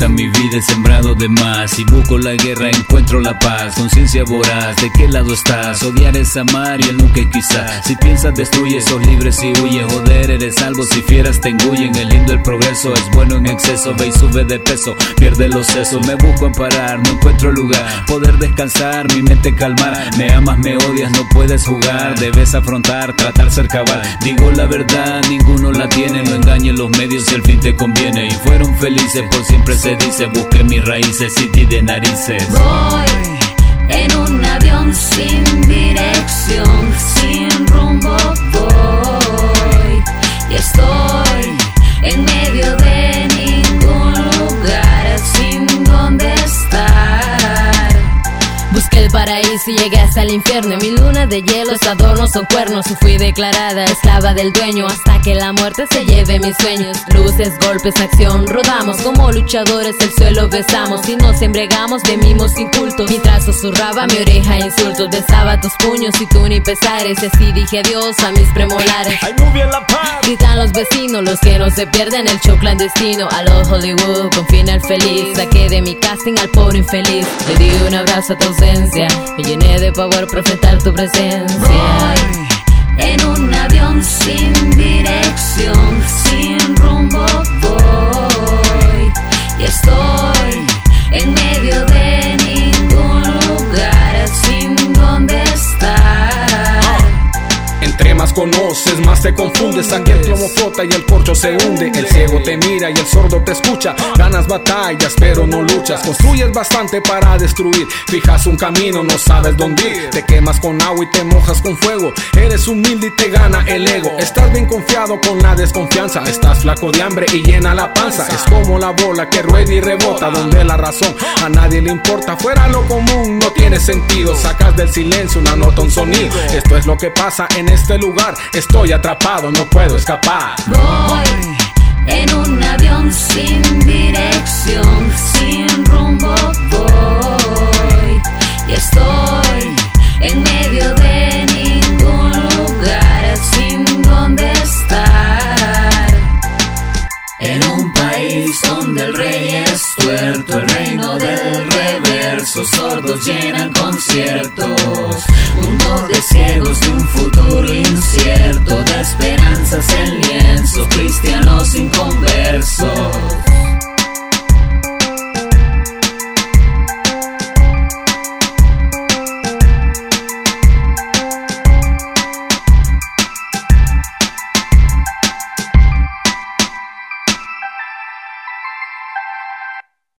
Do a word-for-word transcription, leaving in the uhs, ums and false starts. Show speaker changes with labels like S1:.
S1: nunca en mi vida he sembrado de más. Si busco la guerra encuentro la paz. Conciencia voraz, ¿de qué lado estás? Odiar es amar y el nunca y quizá. Si piensas destruye, sos libre si huye. Joder, eres salvo si fieras te engullen. El lindo el progreso es bueno en exceso. Ve y sube de peso, pierde los sesos. Me busco amparar, no encuentro lugar. Poder descansar, mi mente calmar. Me amas, me odias, no puedes jugar. Debes afrontar, tratar ser cabal. Digo la verdad, ninguno la tiene. No engañes los medios si el fin te conviene. Y fueron felices, por siempre se dice. Busqué mis raíces y di de narices.
S2: Voy en un avión sin dirección, sin rumbo voy. Y estoy en medio de ningún lugar, sin dónde estar.
S3: Busqué el paraíso y llegué hasta el infierno. Mi luna de hielo, es adorno, son cuernos. Y fui declarada esclava del dueño hasta que la muerte se lleve mis sueños. Luces, golpes, acción, rodamos como luchadores, el suelo besamos y nos embregamos de mimos incultos. Mientras susurraba mi oreja insultos, besaba tus puños y tú ni pesares. Y así dije adiós a mis premolares. Gritan los vecinos, los que no se pierden el show clandestino. A los Hollywood con final feliz, saqué de mi casting al pobre infeliz. Le di un abrazo a tu ausencia, me llené de pavor por enfrentar tu presencia.
S2: Voy en un avión sin dirección, sin rumbo voy. Y estoy en medio de ningún lugar, sin dónde estar.
S4: Entre más conoces, más te confundes. Aquí el plomo flota y el corcho se hunde. El ciego te mira y el sordo te escucha. Ganas batallas pero no luchas. Construyes bastante para destruir. Fijas un camino, no sabes dónde ir. Te quemas con agua y te mojas con fuego. Eres humilde y te gana el ego. Estás bien confiado con la desconfianza. Estás flaco de hambre y llena la panza. Es como la bola que rueda y rebota, donde la razón a nadie le importa. Fuera lo común no tiene sentido. Sacas del silencio una nota, un sonido. Esto es lo que pasa en este lugar. Estoy atrapado, no puedo escapar.
S2: Voy en un avión sin dirección, sin rumbo voy. Y estoy en medio de ningún lugar, sin dónde estar. En un país donde el rey es tuerto, el reino del reverso, sordos llenan conciertos, mundos de ciegos de un futuro incierto, de esperanzas en